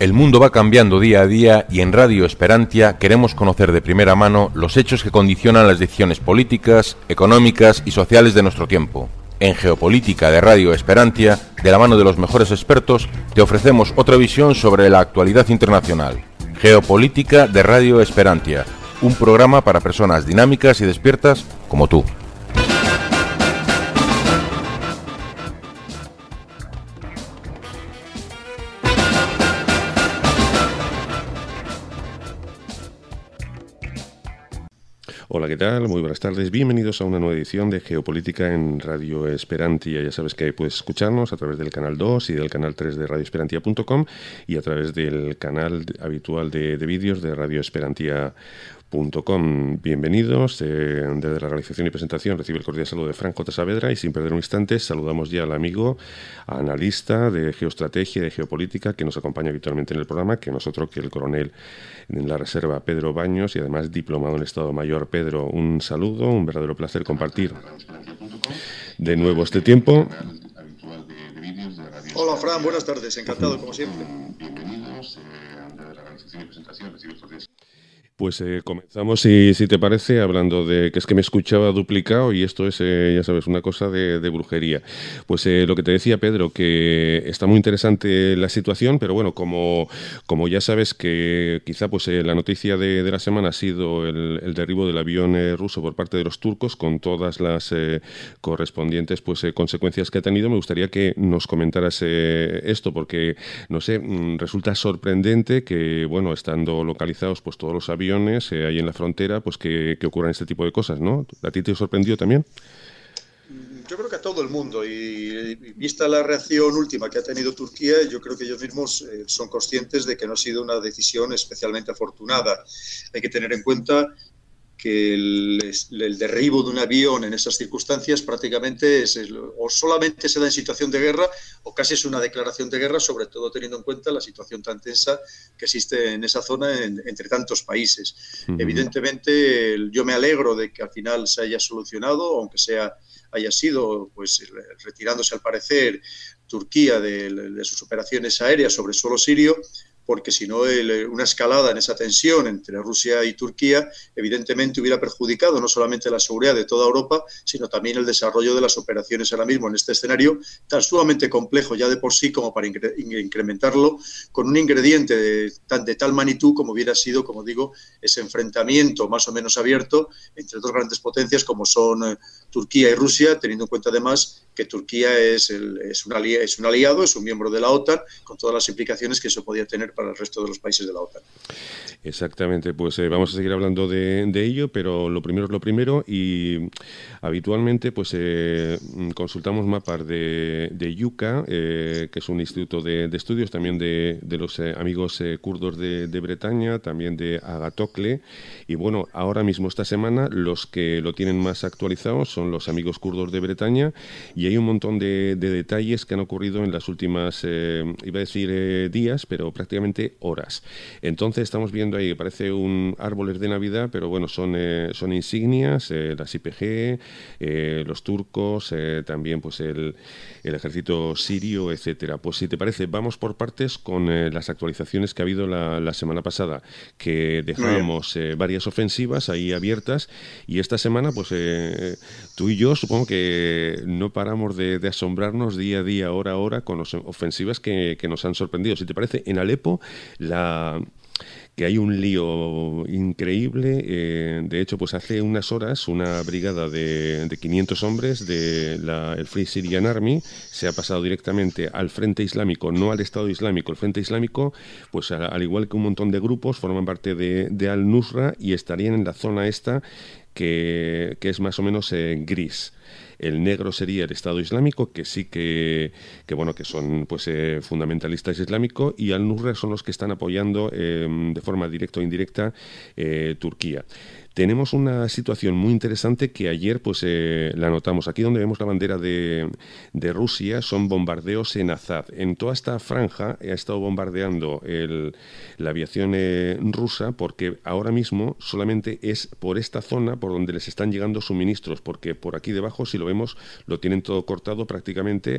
El mundo va cambiando día a día y en Radio Esperantia queremos conocer de primera mano los hechos que condicionan las decisiones políticas, económicas y sociales de nuestro tiempo. En Geopolítica de Radio Esperantia, de la mano de los mejores expertos, te ofrecemos otra visión sobre la actualidad internacional. Geopolítica de Radio Esperantia, un programa para personas dinámicas y despiertas como tú. Hola, ¿qué tal? Muy buenas tardes. Bienvenidos a una nueva edición de Geopolítica en Radio Esperantia. Ya sabes que puedes escucharnos a través del canal 2 y del canal 3 de radioesperantia.com y a través del canal habitual de vídeos de radioesperantia.com. Bienvenidos. Desde la realización y presentación recibe el cordial saludo de Frank J. Saavedra y sin perder un instante saludamos ya al amigo analista de geoestrategia y de geopolítica que nos acompaña habitualmente en el programa, que no es otro que el coronel en la reserva Pedro Baños y además diplomado en Estado Mayor. Pedro, un saludo, un verdadero placer compartir de nuevo este tiempo. Hola Fran, buenas tardes, encantado como siempre. Bienvenidos a la realización y presentación recibe el cordial. Pues comenzamos, si te parece, hablando de que es que me escuchaba duplicado y esto es, ya sabes, una cosa de brujería. Pues lo que te decía, Pedro, que está muy interesante la situación, pero bueno, como ya sabes que quizá pues la noticia de la semana ha sido el derribo del avión ruso por parte de los turcos, con todas las correspondientes pues consecuencias que ha tenido. Me gustaría que nos comentaras esto, porque, no sé, resulta sorprendente que, bueno, estando localizados pues todos los aviones ahí en la frontera, pues que ocurran este tipo de cosas, ¿no? ¿A ti te sorprendió también? Yo creo que a todo el mundo, y vista la reacción última que ha tenido Turquía, yo creo que ellos mismos son conscientes de que no ha sido una decisión especialmente afortunada. Hay que tener en cuenta que el derribo de un avión en esas circunstancias prácticamente o solamente se da en situación de guerra o casi es una declaración de guerra, sobre todo teniendo en cuenta la situación tan tensa que existe en esa zona entre tantos países. Uh-huh. Evidentemente, yo me alegro de que al final se haya solucionado, aunque haya sido pues retirándose al parecer Turquía de sus operaciones aéreas sobre suelo sirio, porque si no una escalada en esa tensión entre Rusia y Turquía evidentemente hubiera perjudicado no solamente la seguridad de toda Europa, sino también el desarrollo de las operaciones ahora mismo en este escenario tan sumamente complejo ya de por sí como para incrementarlo con un ingrediente de tal magnitud como hubiera sido, como digo, ese enfrentamiento más o menos abierto entre dos grandes potencias como son Turquía y Rusia, teniendo en cuenta además que Turquía es un aliado, es un miembro de la OTAN, con todas las implicaciones que eso podía tener para el resto de los países de la OTAN. Exactamente, pues vamos a seguir hablando de ello, pero lo primero es lo primero y habitualmente pues consultamos mapas de Yuka, que es un instituto de estudios también de los amigos kurdos de Bretaña, también de Agatocle, y bueno, ahora mismo esta semana los que lo tienen más actualizado son los amigos kurdos de Bretaña y hay un montón de detalles que han ocurrido en las últimas, iba a decir días, pero prácticamente horas. Entonces estamos viendo ahí, parece un árboles de Navidad, pero bueno, son insignias, las IPG, los turcos, también pues el ejército sirio, etcétera. Pues si te parece, vamos por partes con las actualizaciones que ha habido la semana pasada, que dejábamos varias ofensivas ahí abiertas y esta semana pues tú y yo supongo que no paramos de asombrarnos día a día, hora a hora, con las ofensivas que nos han sorprendido. Si te parece, en Alepo que hay un lío increíble. De hecho, pues hace unas horas una brigada de 500 hombres el Free Syrian Army se ha pasado directamente al Frente Islámico, no al Estado Islámico. El Frente Islámico, pues al igual que un montón de grupos, forman parte de Al-Nusra y estarían en la zona esta que es más o menos gris. El negro sería el Estado Islámico, que sí que bueno, que son pues fundamentalistas islámicos, y Al-Nusra son los que están apoyando de forma directa o indirecta Turquía. tenemos una situación muy interesante que ayer pues la notamos. Aquí donde vemos la bandera de Rusia son bombardeos en Azad. En toda esta franja ha estado bombardeando la aviación rusa, porque ahora mismo solamente es por esta zona por donde les están llegando suministros, porque por aquí debajo, si lo vemos, lo tienen todo cortado prácticamente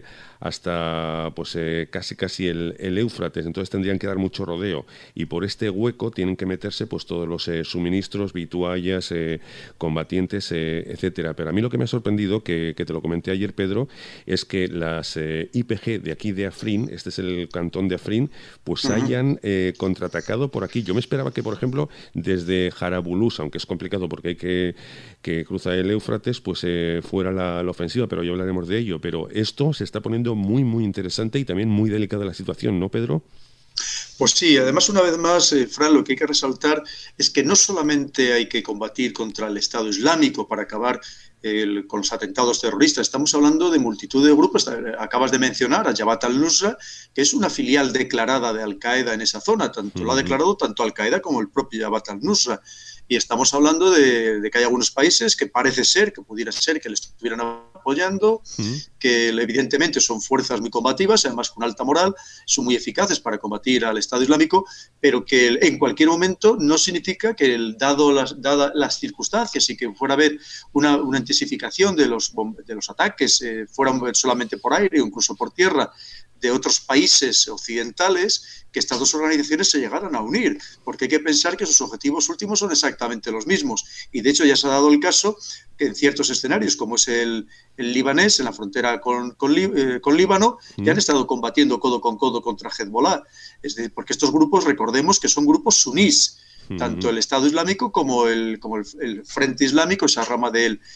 hasta pues casi el Éufrates. Entonces tendrían que dar mucho rodeo, y por este hueco tienen que meterse pues todos los suministros, vituallas, combatientes, etcétera. Pero a mí lo que me ha sorprendido, que te lo comenté ayer, Pedro, es que las YPG de aquí de Afrin, este es el cantón de Afrin, pues hayan contraatacado por aquí. Yo me esperaba que, por ejemplo, desde Jarabulus, aunque es complicado porque hay que cruzar el Éufrates, pues fuera la ofensiva, pero ya hablaremos de ello. Pero esto se está poniendo muy, muy interesante y también muy delicada la situación, ¿no, Pedro? Pues sí, además, una vez más, Fran, lo que hay que resaltar es que no solamente hay que combatir contra el Estado Islámico para acabar con los atentados terroristas, estamos hablando de multitud de grupos. Acabas de mencionar a Jabhat al-Nusra, que es una filial declarada de Al-Qaeda en esa zona, lo ha declarado tanto Al-Qaeda como el propio Jabhat al-Nusra. Y estamos hablando de que hay algunos países que parece ser, que pudiera ser que le estuvieran apoyando, que evidentemente son fuerzas muy combativas, además con alta moral, son muy eficaces para combatir al Estado Islámico, pero que en cualquier momento no significa que, dadas las circunstancias y que fuera a haber una intensificación de los ataques, fueran solamente por aire o incluso por tierra, de otros países occidentales, que estas dos organizaciones se llegaran a unir, porque hay que pensar que sus objetivos últimos son exactamente los mismos. Y de hecho ya se ha dado el caso que en ciertos escenarios, como es el libanés, en la frontera con Líbano, ya han estado combatiendo codo con codo contra Hezbollah. Es decir, porque estos grupos, recordemos que son grupos sunís, tanto el Estado Islámico como el Frente Islámico, esa rama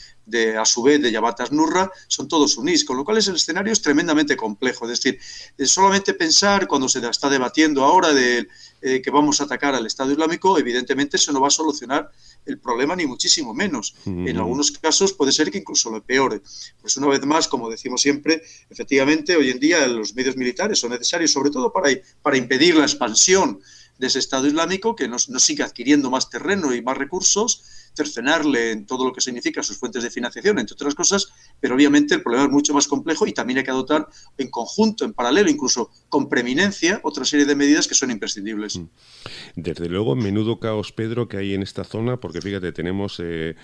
a su vez de Jabhat al-Nusra, son todos sunís, con lo cual el escenario es tremendamente complejo. Es decir, solamente pensar cuando se está debatiendo ahora que vamos a atacar al Estado Islámico, evidentemente eso no va a solucionar el problema ni muchísimo menos. En algunos casos puede ser que incluso lo empeore. Pues una vez más, como decimos siempre, efectivamente hoy en día los medios militares son necesarios, sobre todo para impedir la expansión de ese Estado Islámico, que no siga adquiriendo más terreno y más recursos, cercenarle en todo lo que significa sus fuentes de financiación, entre otras cosas, pero obviamente el problema es mucho más complejo y también hay que adoptar en conjunto, en paralelo, incluso con preeminencia, otra serie de medidas que son imprescindibles. Desde luego, menudo caos, Pedro, que hay en esta zona, porque fíjate, tenemos...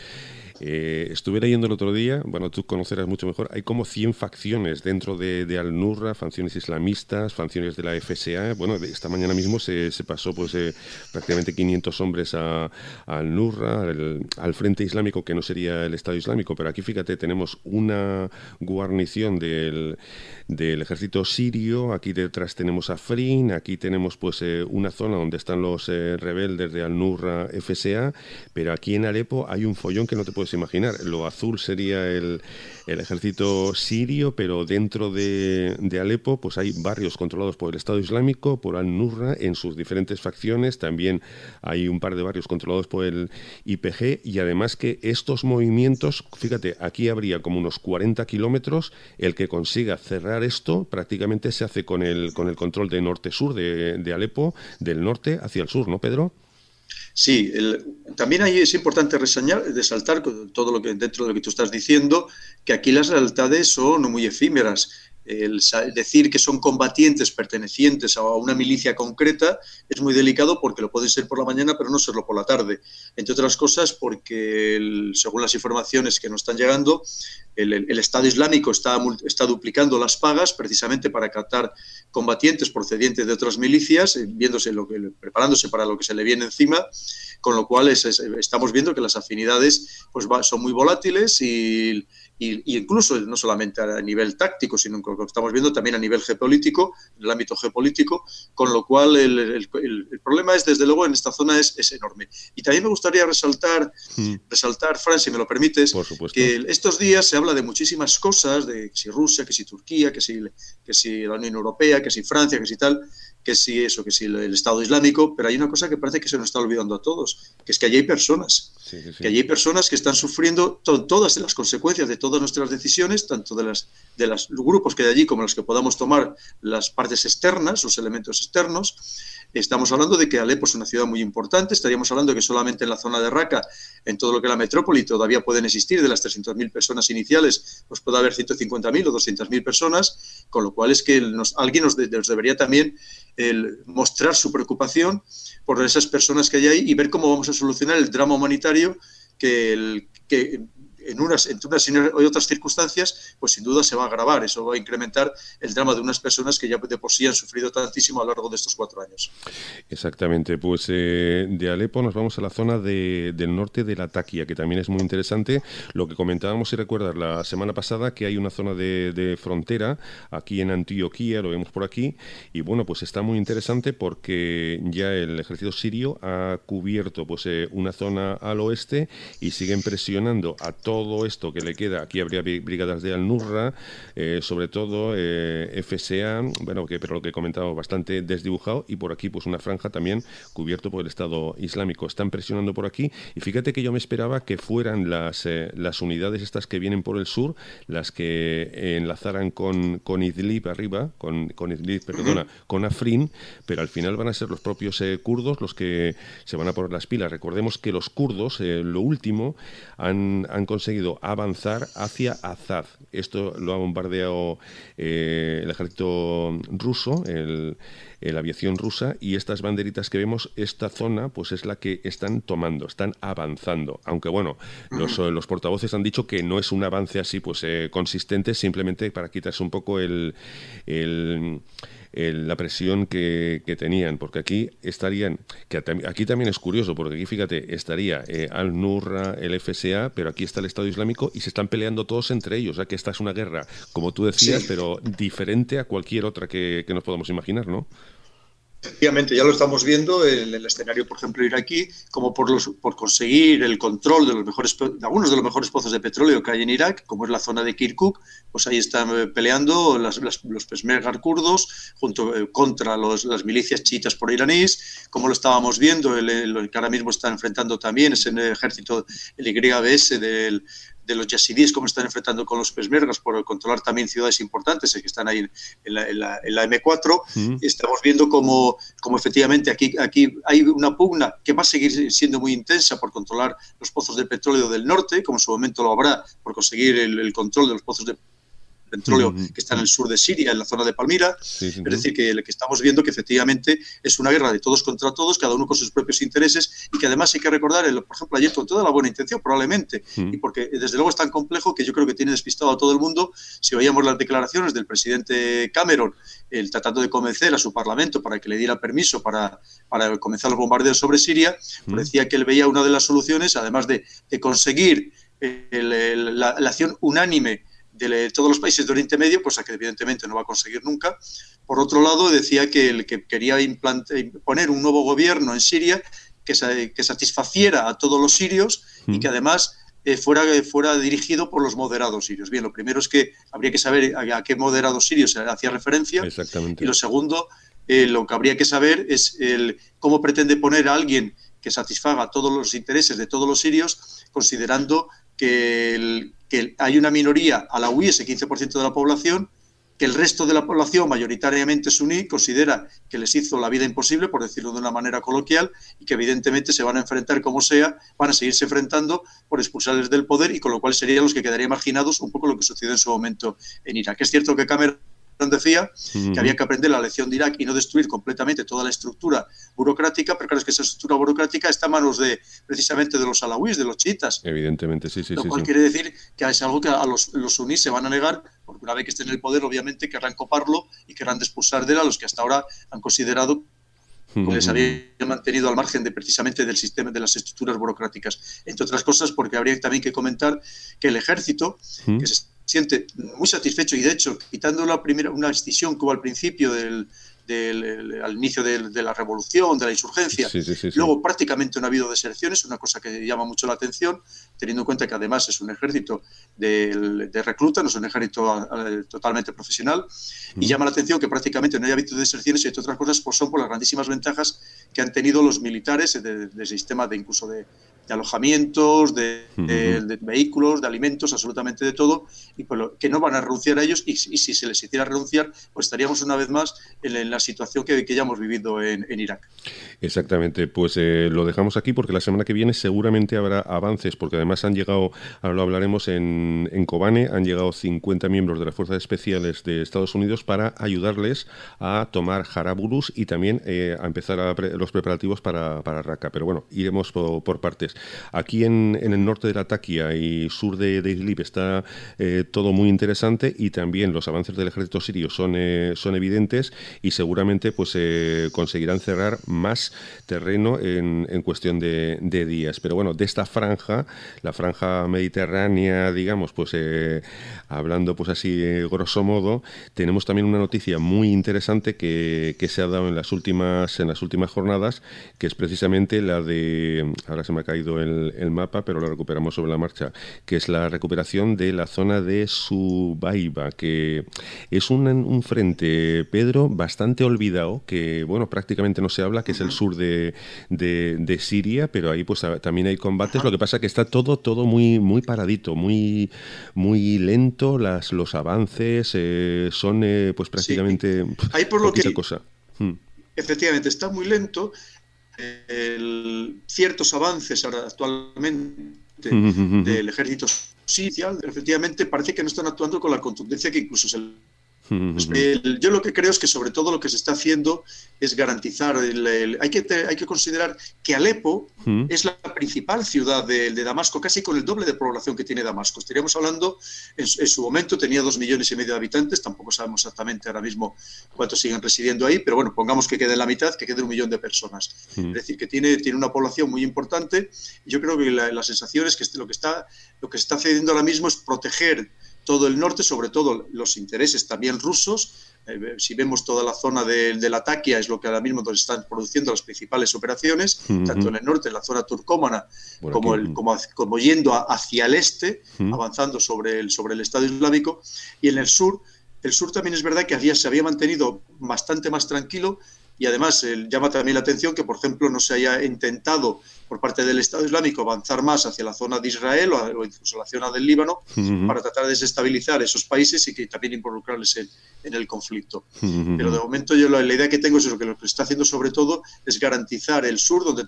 estuve leyendo el otro día, bueno, tú conocerás mucho mejor, hay como 100 facciones dentro de Al-Nusra, facciones islamistas, facciones de la FSA. Bueno, esta mañana mismo se pasó pues prácticamente 500 hombres a Al-Nusra, al Frente Islámico, que no sería el Estado Islámico, pero aquí fíjate, tenemos una guarnición del ejército sirio, aquí detrás tenemos a Afrin, aquí tenemos pues una zona donde están los rebeldes de Al-Nusra FSA, pero aquí en Alepo hay un follón que no te puedes imaginar. Lo azul sería el ejército sirio, pero dentro de Alepo pues hay barrios controlados por el Estado Islámico, por Al-Nusra en sus diferentes facciones. También hay un par de barrios controlados por el YPG, y además que estos movimientos, fíjate, aquí habría como unos 40 kilómetros. El que consiga cerrar esto prácticamente se hace con el control de norte-sur de Alepo, del norte hacia el sur, ¿no, Pedro? Sí, también ahí es importante resaltar todo lo que dentro de lo que tú estás diciendo, que aquí las lealtades son muy efímeras. El decir que son combatientes pertenecientes a una milicia concreta es muy delicado, porque lo pueden ser por la mañana pero no serlo por la tarde, entre otras cosas porque según las informaciones que nos están llegando, el Estado Islámico está duplicando las pagas precisamente para captar combatientes procedientes de otras milicias, preparándose para lo que se le viene encima, con lo cual estamos viendo que las afinidades pues son muy volátiles y incluso no solamente a nivel táctico, sino que lo estamos viendo también a nivel geopolítico, en el ámbito geopolítico, con lo cual el problema es, desde luego, en esta zona es enorme. Y también me gustaría resaltar, Fran, si me lo permites, que estos días se habla de muchísimas cosas, de que si Rusia, que si Turquía, que si la Unión Europea, que si Francia, que si tal, que si el Estado Islámico, pero hay una cosa que parece que se nos está olvidando a todos, que es que allí hay personas. Que allí hay personas que están sufriendo todas las consecuencias de todas nuestras decisiones, tanto de los grupos que hay allí como los que podamos tomar las partes externas, los elementos externos. Estamos hablando de que Alepo es una ciudad muy importante, estaríamos hablando de que solamente en la zona de Raqqa, en todo lo que es la metrópoli, todavía pueden existir de las 300.000 personas iniciales, pues puede haber 150.000 o 200.000 personas, con lo cual es que alguien nos debería también mostrar su preocupación por esas personas que hay ahí y ver cómo vamos a solucionar el drama humanitario que en unas y otras circunstancias, pues sin duda se va a agravar. Eso va a incrementar el drama de unas personas que ya de por sí han sufrido tantísimo a lo largo de estos 4 años. Exactamente. Pues de Alepo nos vamos a la zona del norte de Latakia, que también es muy interesante. Lo que comentábamos, si recuerdas, la semana pasada, que hay una zona de frontera aquí en Antioquía, lo vemos por aquí, y bueno, pues está muy interesante porque ya el ejército sirio ha cubierto pues una zona al oeste y siguen presionando a todo esto que le queda. Aquí habría brigadas de Al-Nusra, sobre todo FSA, bueno, pero lo que he comentado, bastante desdibujado, y por aquí pues una franja también cubierto por el Estado Islámico. Están presionando por aquí, y fíjate que yo me esperaba que fueran las unidades estas que vienen por el sur, las que enlazaran con Idlib arriba, con Idlib, perdona, con Afrin, pero al final van a ser los propios kurdos los que se van a poner las pilas. Recordemos que los kurdos, lo último, han conseguido avanzar hacia Azaz. Esto lo ha bombardeado el ejército ruso, la aviación rusa, y estas banderitas que vemos, esta zona, pues es la que están tomando, están avanzando. Aunque bueno, los portavoces han dicho que no es un avance así pues consistente, simplemente para quitarse un poco la presión que tenían, porque aquí estarían, que aquí también es curioso, porque aquí fíjate, estaría Al-Nusra, el FSA, pero aquí está el Estado Islámico y se están peleando todos entre ellos. O sea que esta es una guerra, como tú decías, sí, pero diferente a cualquier otra que nos podamos imaginar, ¿no? Efectivamente, ya lo estamos viendo en el escenario, por ejemplo, iraquí, como por conseguir el control de algunos de los mejores pozos de petróleo que hay en Irak, como es la zona de Kirkuk, pues ahí están peleando los peshmerga kurdos contra las milicias chiitas pro-iraníes, como lo estábamos viendo, lo que ahora mismo está enfrentando también es el ejército, el YPS de los yazidíes, como están enfrentando con los peshmergas por controlar también ciudades importantes que están ahí en la M4. Estamos viendo como efectivamente aquí hay una pugna que va a seguir siendo muy intensa por controlar los pozos de petróleo del norte, como en su momento lo habrá por conseguir el control de los pozos de petróleo que está en el sur de Siria, en la zona de Palmira. Es decir, que estamos viendo que efectivamente es una guerra de todos contra todos, cada uno con sus propios intereses, y que además hay que recordar, por ejemplo, ayer con toda la buena intención, probablemente, y porque desde luego es tan complejo que yo creo que tiene despistado a todo el mundo. Si oíamos las declaraciones del presidente Cameron, tratando de convencer a su parlamento para que le diera permiso para comenzar los bombardeos sobre Siria, pues decía que él veía una de las soluciones, además de conseguir la acción unánime de todos los países de Oriente Medio, cosa que evidentemente no va a conseguir nunca. Por otro lado, decía que quería poner un nuevo gobierno en Siria que satisfaciera a todos los sirios y que además fuera dirigido por los moderados sirios. Bien, lo primero es que habría que saber a qué moderados sirios se hacía referencia. Exactamente. Y lo segundo, lo que habría que saber es cómo pretende poner a alguien que satisfaga todos los intereses de todos los sirios, considerando que hay una minoría alauí, ese 15% de la población, que el resto de la población, mayoritariamente suní, considera que les hizo la vida imposible, por decirlo de una manera coloquial, y que evidentemente se van a enfrentar como sea, van a seguirse enfrentando por expulsarles del poder, y con lo cual serían los que quedarían marginados, un poco lo que sucedió en su momento en Irak. Es cierto que Cameron decía que había que aprender la lección de Irak y no destruir completamente toda la estructura burocrática, pero claro, es que esa estructura burocrática está a manos precisamente de los alauíes, de los chiitas. Evidentemente, sí. Lo cual quiere decir que es algo que a los sunís se van a negar, porque una vez que estén en el poder, obviamente querrán coparlo y querrán expulsar de él a los que hasta ahora han considerado que les había mantenido al margen precisamente del sistema, de las estructuras burocráticas. Entre otras cosas, porque habría también que comentar que el ejército, que se siente muy satisfecho, y de hecho, quitando una escisión que hubo al principio al inicio de la revolución, de la insurgencia, luego prácticamente no ha habido deserciones, una cosa que llama mucho la atención, teniendo en cuenta que además es un ejército de recluta, no es un ejército totalmente profesional, y llama la atención que prácticamente no haya habido deserciones, y entre otras cosas pues son por las grandísimas ventajas que han tenido los militares del sistema incluso de alojamientos, de vehículos, de alimentos, absolutamente de todo, y pues que no van a renunciar a ellos, y si se les hiciera renunciar, pues estaríamos una vez más en la situación que ya hemos vivido en Irak. Exactamente, pues lo dejamos aquí porque la semana que viene seguramente habrá avances, porque además han llegado, ahora lo hablaremos, en Kobane han llegado 50 miembros de las Fuerzas Especiales de Estados Unidos para ayudarles a tomar Jarablus y también a empezar los preparativos para Raqqa. Pero bueno, iremos por partes. Aquí en el norte de Latakia y sur de Idlib está todo muy interesante, y también los avances del ejército sirio son evidentes, y seguramente pues conseguirán cerrar más terreno en cuestión de días. Pero bueno, de esta franja, la franja mediterránea, digamos, pues hablando pues así grosso modo, tenemos también una noticia muy interesante que se ha dado en las últimas jornadas, que es precisamente la de, ahora se me ha caído el mapa, pero lo recuperamos sobre la marcha, que es la recuperación de la zona de Subaiba, que es un frente, Pedro, bastante olvidado, que bueno, prácticamente no se habla, que es el sur de Siria, pero ahí pues también hay combates. Lo que pasa que está todo muy paradito, muy lento, los avances son pues prácticamente ahí por lo que cosa. Efectivamente está muy lento. Ciertos avances ahora actualmente del ejército sirio, efectivamente parece que no están actuando con la contundencia que incluso se... Yo lo que creo es que sobre todo lo que se está haciendo es garantizar hay que considerar que Alepo es la principal ciudad de Damasco, casi con el doble de población que tiene Damasco. Estaríamos hablando, en su momento tenía 2,5 millones de habitantes, tampoco sabemos exactamente ahora mismo cuántos siguen residiendo ahí, pero bueno, pongamos que quede la mitad, que quede 1 millón de personas. Es decir, que tiene una población muy importante. Yo creo que la sensación es que lo que se está haciendo ahora mismo es proteger todo el norte, sobre todo los intereses también rusos. Si vemos toda la zona de Latakia, es lo que ahora mismo nos están produciendo las principales operaciones, tanto en el norte, en la zona turcómana, como yendo hacia el este, avanzando sobre el Estado Islámico. Y en el sur también es verdad que se había mantenido bastante más tranquilo, y además llama también la atención que, por ejemplo, no se haya intentado por parte del Estado Islámico avanzar más hacia la zona de Israel o incluso la zona del Líbano para tratar de desestabilizar esos países y que también involucrarles en el conflicto. Pero de momento yo la idea que tengo es eso, que lo que se está haciendo sobre todo es garantizar el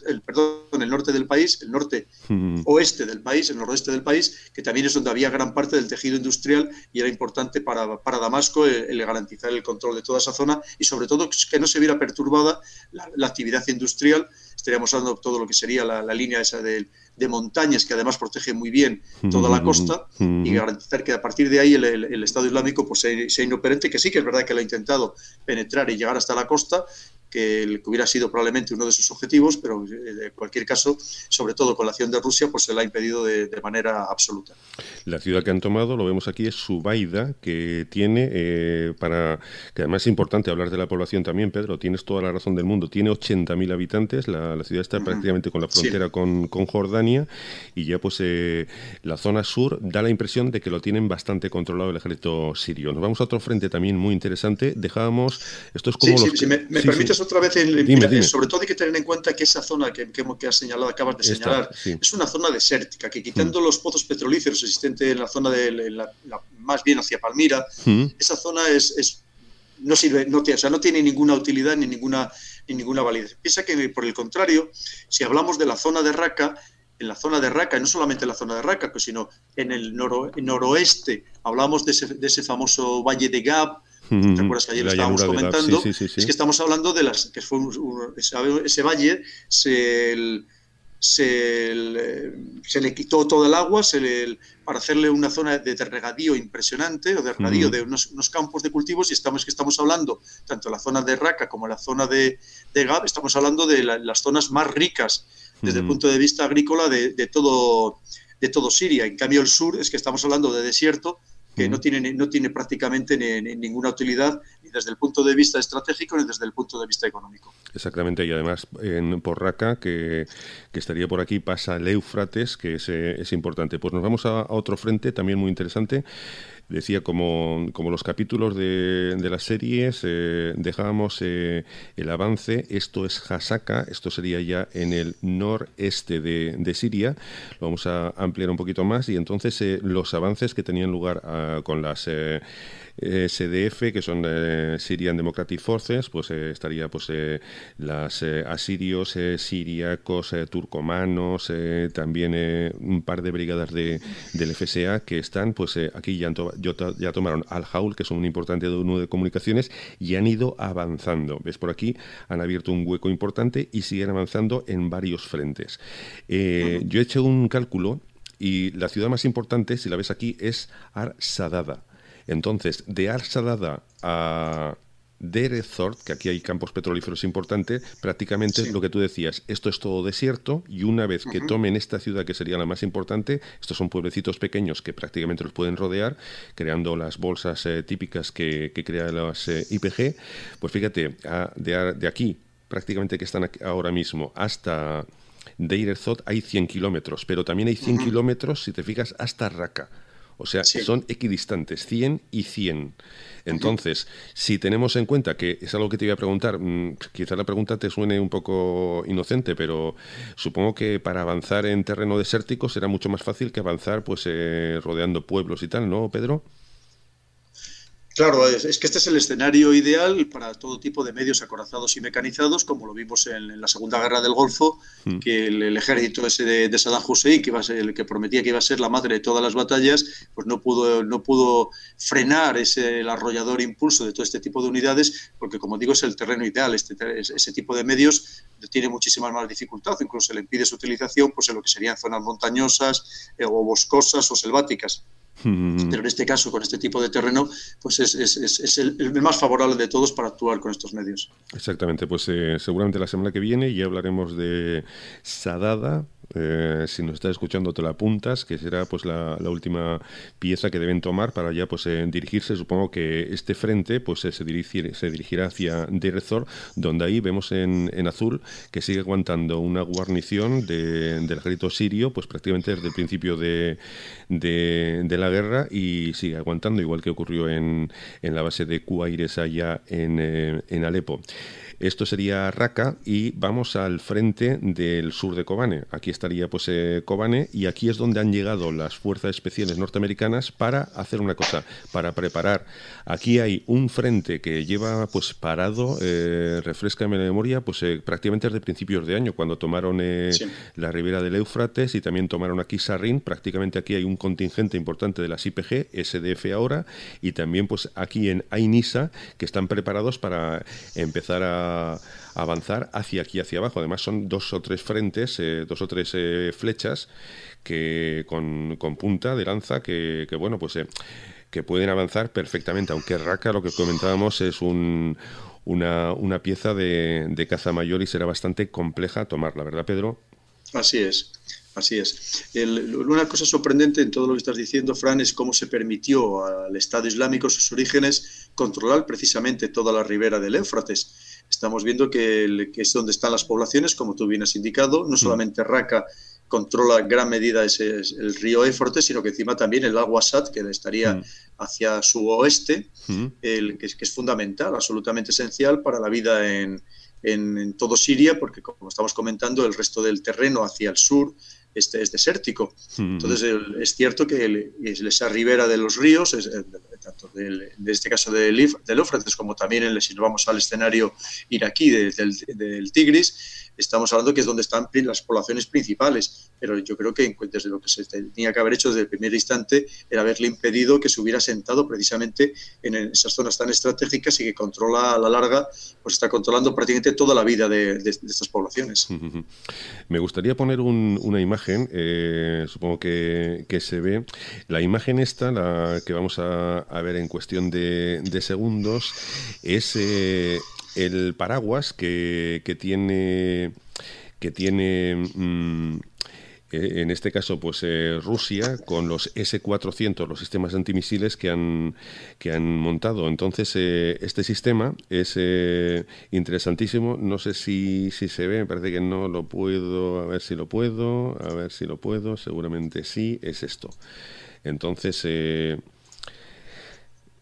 norte del país, el norte oeste del país, el noroeste del país, que también es donde había gran parte del tejido industrial, y era importante para Damasco el garantizar el control de toda esa zona, y sobre todo que no se viera perturbada la actividad industrial. Estaríamos hablando de todo lo que sería la línea esa de montañas, que además protege muy bien toda la costa, y garantizar que a partir de ahí el Estado Islámico pues sea inoperante, que sí que es verdad que lo ha intentado penetrar y llegar hasta la costa, que hubiera sido probablemente uno de sus objetivos, pero en cualquier caso, sobre todo con la acción de Rusia, pues se la ha impedido de manera absoluta. La ciudad que han tomado, lo vemos aquí, es Subaida, que tiene, que además es importante hablar de la población también, Pedro, tienes toda la razón del mundo, tiene 80.000 habitantes, la ciudad está prácticamente con la frontera con Jordania, y ya pues la zona sur da la impresión de que lo tienen bastante controlado el ejército sirio. Nos vamos a otro frente también muy interesante, dejábamos, esto es como si me permites otra vez, dime. Sobre todo hay que tener en cuenta que esa zona que has señalado, acabas de señalar, es una zona desértica, que quitando los pozos petrolíferos existentes en la zona más bien hacia Palmira, esa zona no sirve, no tiene ninguna utilidad ni ninguna validez. Piensa que, por el contrario, si hablamos de la zona de Raqqa, en la zona de Raqqa, y no solamente en la zona de Raqqa, sino en el noroeste, hablamos de ese famoso valle de Gab. ¿Te acuerdas que ayer lo estábamos comentando? Sí. Es que estamos hablando de ese valle se le quitó todo el agua para hacerle una zona de regadío impresionante, o de regadío de unos campos de cultivos, y estamos hablando, tanto en la zona de Raqqa como en la zona de Gab, estamos hablando de las zonas más ricas desde el punto de vista agrícola de todo Siria. En cambio, el sur es que estamos hablando de desierto, que no tiene prácticamente ninguna utilidad, ni desde el punto de vista estratégico ni desde el punto de vista económico. Exactamente, y además por Raqqa, que estaría por aquí, pasa el Éufrates, que es importante. Pues nos vamos a otro frente también muy interesante. decía, como los capítulos de las series, dejábamos el avance. Esto es Hasaka, esto sería ya en el noreste de Siria. Lo vamos a ampliar un poquito más, y entonces los avances que tenían lugar con las SDF, que son Syrian Democratic Forces, pues estaría pues las asirios, siríacos, turcomanos, también un par de brigadas del FSA que están, pues aquí ya tomaron Al-Haul, que es un importante nudo de comunicaciones, y han ido avanzando. ¿Ves? Por aquí han abierto un hueco importante y siguen avanzando en varios frentes. Yo he hecho un cálculo y la ciudad más importante, si la ves aquí, es Ar-Sadada. Entonces, de Ar-Sadada a Deir ez-Zor, que aquí hay campos petrolíferos importantes, prácticamente Sí. lo que tú decías, esto es todo desierto, y una vez que tomen esta ciudad, que sería la más importante, estos son pueblecitos pequeños que prácticamente los pueden rodear, creando las bolsas típicas que crean las YPG. Pues fíjate, de aquí, prácticamente que están aquí ahora mismo, hasta Deir ez-Zor hay 100 kilómetros, pero también hay 100 kilómetros, si te fijas, hasta Raqqa. O sea, Sí. son equidistantes, 100 y 100. Entonces, si tenemos en cuenta, que es algo que te iba a preguntar, quizá la pregunta te suene un poco inocente, pero supongo que para avanzar en terreno desértico será mucho más fácil que avanzar pues rodeando pueblos y tal, ¿no, Pedro? Claro, es que este es el escenario ideal para todo tipo de medios acorazados y mecanizados, como lo vimos en la Segunda Guerra del Golfo, que el ejército ese de Saddam Hussein, que iba a ser el que prometía que iba a ser la madre de todas las batallas, pues no pudo frenar el arrollador impulso de todo este tipo de unidades, porque, como digo, es el terreno ideal. Ese tipo de medios tiene muchísimas más dificultad, incluso se le impide su utilización pues, en lo que serían zonas montañosas o boscosas o selváticas. Pero en este caso, con este tipo de terreno, pues es el más favorable de todos para actuar con estos medios. Exactamente, pues seguramente la semana que viene ya hablaremos de Sadada. Si nos estás escuchando, te la apuntas, que será pues la última pieza que deben tomar para ya pues dirigirse. Supongo que este frente pues se dirigirá hacia Deir ez-Zor, donde ahí vemos en azul que sigue aguantando una guarnición del ejército sirio, pues prácticamente desde el principio de la guerra, y sigue aguantando, igual que ocurrió en la base de Cuaires allá en Alepo. Esto sería Raqqa, y vamos al frente del sur de Kobane. Aquí estaría pues Kobane, y aquí es donde han llegado las fuerzas especiales norteamericanas para hacer una cosa, para preparar. Aquí hay un frente que lleva pues parado, refréscame la memoria, pues prácticamente desde principios de año, cuando tomaron la ribera del Éufrates, y también tomaron aquí Sarrin. Prácticamente aquí hay un contingente importante de las YPG, SDF ahora, y también pues aquí en Ain Issa, que están preparados para empezar a avanzar hacia aquí, hacia abajo. Además son 2 o 3 frentes, 2 o 3 flechas que con punta de lanza que bueno, pues que pueden avanzar perfectamente, aunque Raqqa, lo que comentábamos, es una pieza de caza mayor y será bastante compleja tomarla, ¿verdad, Pedro? Así es. Así es. Una cosa sorprendente en todo lo que estás diciendo, Fran, es cómo se permitió al Estado Islámico, sus orígenes, controlar precisamente toda la ribera del Éufrates. Estamos viendo que es donde están las poblaciones, como tú bien has indicado. No solamente Raqqa controla en gran medida el río Éufrates, sino que encima también el lago Asad, que estaría hacia su oeste, que es fundamental, absolutamente esencial para la vida en todo Siria, porque, como estamos comentando, el resto del terreno hacia el sur es desértico. Entonces, es cierto que esa ribera de los ríos, tanto de este caso del Éufrates, como también si nos vamos al escenario iraquí del Tigris, estamos hablando que es donde están las poblaciones principales. Pero yo creo que desde lo que se tenía que haber hecho desde el primer instante era haberle impedido que se hubiera sentado precisamente en esas zonas tan estratégicas, y que controla a la larga, pues está controlando prácticamente toda la vida de estas poblaciones. Me gustaría poner una imagen, supongo que se ve. La imagen esta, la que vamos a ver en cuestión de segundos, es el paraguas que tiene en este caso pues Rusia, con los S-400, los sistemas antimisiles que han montado. Entonces este sistema es interesantísimo. No sé si se ve, me parece que no lo puedo, a ver si lo puedo, seguramente sí, es esto. Entonces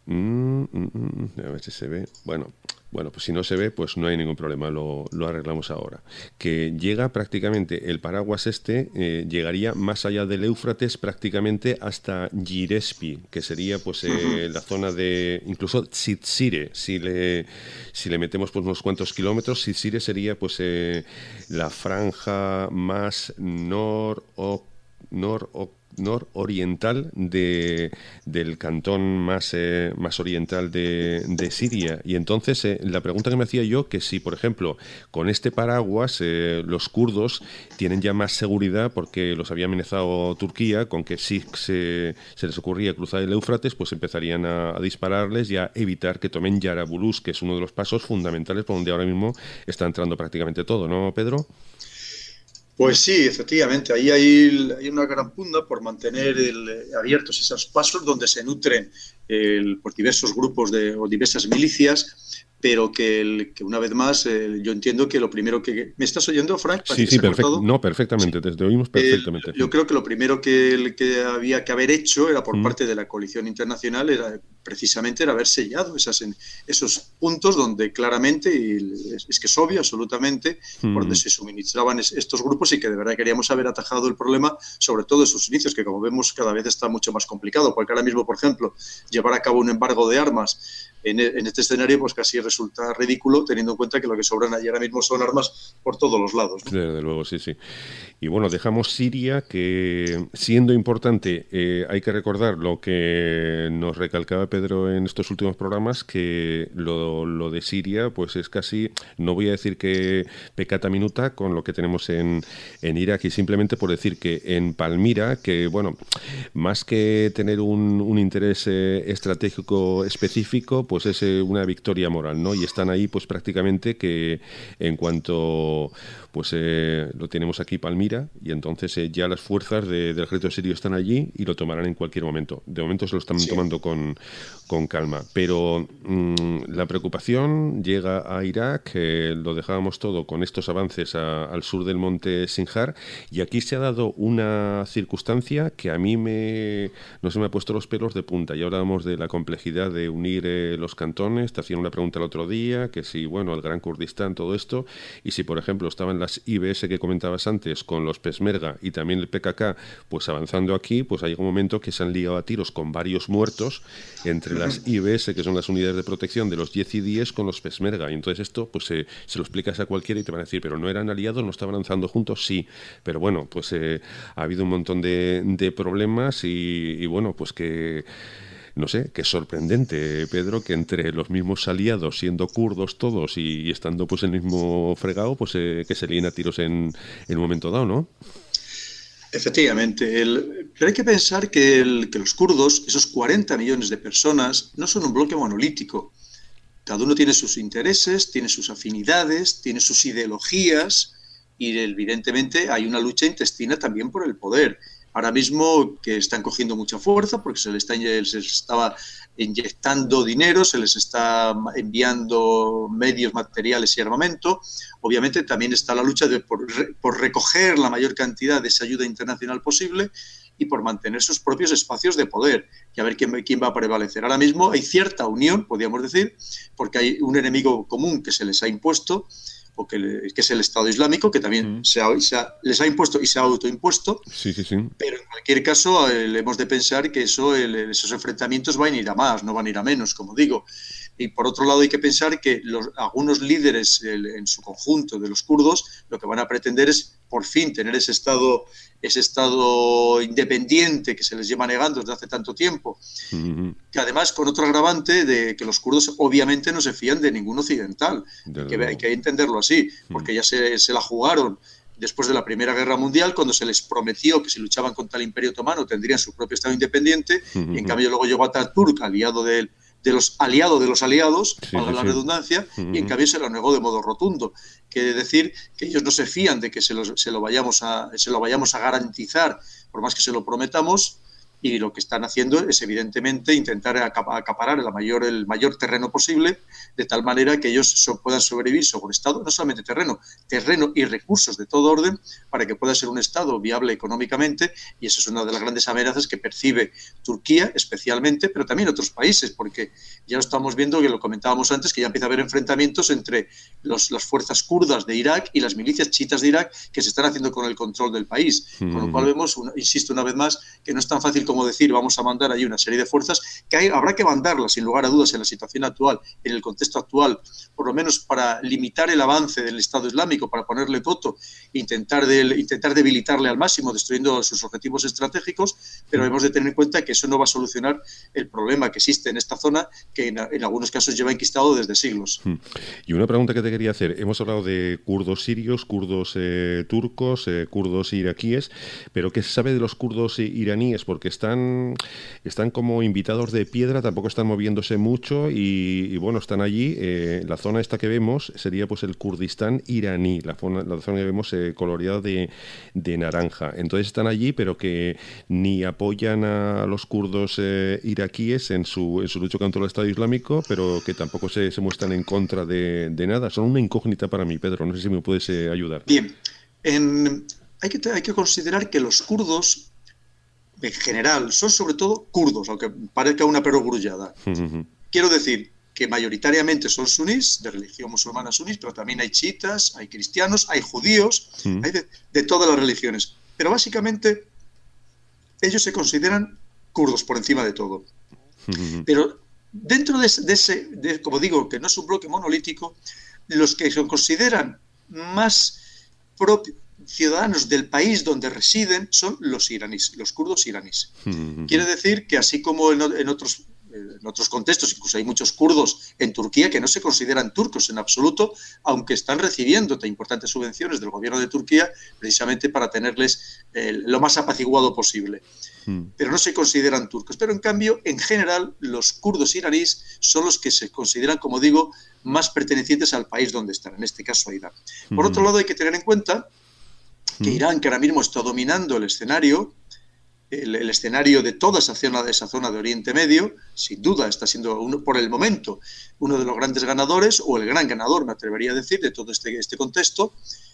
A ver si se ve. Bueno, pues si no se ve, pues no hay ningún problema, lo arreglamos ahora. Que llega prácticamente, el paraguas llegaría más allá del Éufrates, prácticamente hasta Girespi, que sería pues la zona de, incluso Tsitsire, si le metemos pues unos cuantos kilómetros, Tsitsire sería pues la franja más nororiental del cantón más oriental de Siria. Y entonces la pregunta que me hacía yo, que si por ejemplo con este paraguas los kurdos tienen ya más seguridad porque los había amenazado Turquía con que si se les ocurría cruzar el Éufrates, pues empezarían a dispararles y a evitar que tomen Yarabulus, que es uno de los pasos fundamentales por donde ahora mismo está entrando prácticamente todo, ¿no, Pedro? Pues sí, efectivamente, ahí hay una gran pugna por mantener abiertos esos pasos donde se nutren por diversos grupos o diversas milicias, pero que una vez más yo entiendo que lo primero que... ¿Me estás oyendo, Frank? Sí, perfecto. No, perfectamente, sí. Te oímos perfectamente. Yo creo que lo primero que había que haber hecho era por parte de la coalición internacional era haber sellado esos puntos donde claramente, y es que es obvio absolutamente, por donde se suministraban estos grupos y que de verdad queríamos haber atajado el problema, sobre todo en sus inicios, que como vemos cada vez está mucho más complicado, porque ahora mismo, por ejemplo, llevar a cabo un embargo de armas en este escenario pues casi resulta ridículo, teniendo en cuenta que lo que sobran allí ahora mismo son armas por todos los lados, ¿no? Desde luego, sí. Y bueno, dejamos Siria, que siendo importante, hay que recordar lo que nos recalcaba Pedro en estos últimos programas, que lo de Siria pues es casi, no voy a decir que peccata minuta con lo que tenemos en Irak, y simplemente por decir que en Palmira, que bueno, más que tener un interés estratégico específico, pues es una victoria moral, ¿no? Y están ahí pues prácticamente que en cuanto pues lo tenemos aquí Palmira, y entonces ya las fuerzas del ejército sirio están allí y lo tomarán en cualquier momento. De momento se lo están tomando con calma, pero la preocupación llega a Irak, lo dejábamos todo con estos avances al sur del monte Sinjar, y aquí se ha dado una circunstancia que a mí no se me ha puesto los pelos de punta. Ya hablábamos de la complejidad de unir los cantones, te hacían una pregunta el otro día, que si, bueno, el Gran Kurdistán, todo esto, y si, por ejemplo, estaban las IBS que comentabas antes, con los Peshmerga y también el PKK, pues avanzando aquí, pues hay un momento que se han liado a tiros con varios muertos entre las IBS, que son las unidades de protección de los yezidíes, con los Peshmerga. Y entonces esto, pues se lo explicas a cualquiera y te van a decir, pero no eran aliados, no estaban avanzando juntos, sí. Pero bueno, pues ha habido un montón de problemas y bueno, pues que... No sé, que es sorprendente, Pedro, que entre los mismos aliados, siendo kurdos todos y estando pues en el mismo fregado, pues que se líen a tiros en un momento dado, ¿no? Efectivamente, pero hay que pensar que los kurdos, esos 40 millones de personas, no son un bloque monolítico. Cada uno tiene sus intereses, tiene sus afinidades, tiene sus ideologías y evidentemente hay una lucha intestina también por el poder. Ahora mismo que están cogiendo mucha fuerza porque se les estaba inyectando dinero, se les está enviando medios, materiales y armamento. Obviamente también está la lucha por recoger la mayor cantidad de esa ayuda internacional posible y por mantener sus propios espacios de poder y a ver quién va a prevalecer. Ahora mismo hay cierta unión, podríamos decir, porque hay un enemigo común que se les ha impuesto, o que es el Estado Islámico, que también les ha impuesto y se ha autoimpuesto. Sí. Pero en cualquier caso hemos de pensar que esos enfrentamientos van a ir a más, no van a ir a menos, como digo. Y por otro lado hay que pensar que algunos líderes en su conjunto de los kurdos lo que van a pretender es por fin tener ese estado independiente que se les lleva negando desde hace tanto tiempo, que además con otro agravante de que los kurdos obviamente no se fían de ningún occidental, hay que entenderlo así, porque ya se la jugaron después de la Primera Guerra Mundial, cuando se les prometió que si luchaban contra el Imperio Otomano tendrían su propio estado independiente, y en cambio luego llegó Ataturk, aliado de los aliados, para la redundancia, y en cambio se lo negó de modo rotundo. Quiere decir que ellos no se fían de que se lo vayamos a garantizar, por más que se lo prometamos, y lo que están haciendo es evidentemente intentar acaparar el mayor terreno posible, de tal manera que ellos puedan sobrevivir sobre un Estado, no solamente terreno y recursos de todo orden, para que pueda ser un Estado viable económicamente, y esa es una de las grandes amenazas que percibe Turquía especialmente, pero también otros países, porque ya lo estamos viendo, que lo comentábamos antes, que ya empieza a haber enfrentamientos entre las fuerzas kurdas de Irak y las milicias chiitas de Irak que se están haciendo con el control del país, con lo cual vemos, insisto una vez más, que no es tan fácil como decir vamos a mandar ahí una serie de fuerzas, que habrá que mandarlas sin lugar a dudas en la situación actual, en el contexto actual, por lo menos para limitar el avance del Estado Islámico, para ponerle coto, intentar debilitarle al máximo, destruyendo sus objetivos estratégicos, pero hemos de tener en cuenta que eso no va a solucionar el problema que existe en esta zona, que en algunos casos lleva enquistado desde siglos. Y una pregunta que te quería hacer, hemos hablado de kurdos sirios, kurdos turcos, kurdos iraquíes, pero ¿qué se sabe de los kurdos iraníes? Porque están como invitados de piedra, tampoco están moviéndose mucho y bueno, están allí. La zona esta que vemos sería pues el Kurdistán iraní, la zona que vemos coloreada de naranja. Entonces están allí, pero que ni apoyan a los kurdos iraquíes en su lucha contra el Estado Islámico, pero que tampoco se muestran en contra de nada. Son una incógnita para mí, Pedro. No sé si me puedes ayudar. Bien. Hay que considerar que los kurdos en general son sobre todo kurdos, aunque parezca una perogrullada. Quiero decir que mayoritariamente son sunís, de religión musulmana sunís, pero también hay chiitas, hay cristianos, hay judíos, hay de todas las religiones. Pero básicamente ellos se consideran kurdos por encima de todo. Pero dentro de ese, como digo, que no es un bloque monolítico, los que se consideran más ciudadanos del país donde residen son los iraníes, los kurdos iraníes. Quiere decir que así como en otros contextos, incluso hay muchos kurdos en Turquía que no se consideran turcos en absoluto, aunque están recibiendo importantes subvenciones del gobierno de Turquía precisamente para tenerles lo más apaciguado posible. Pero no se consideran turcos. Pero en cambio, en general, los kurdos iraníes son los que se consideran, como digo, más pertenecientes al país donde están, en este caso a Irán. Por otro lado, hay que tener en cuenta que Irán, que ahora mismo está dominando el escenario de toda esa zona de Oriente Medio, sin duda está siendo por el momento uno de los grandes ganadores, o el gran ganador, me atrevería a decir, de todo este contexto.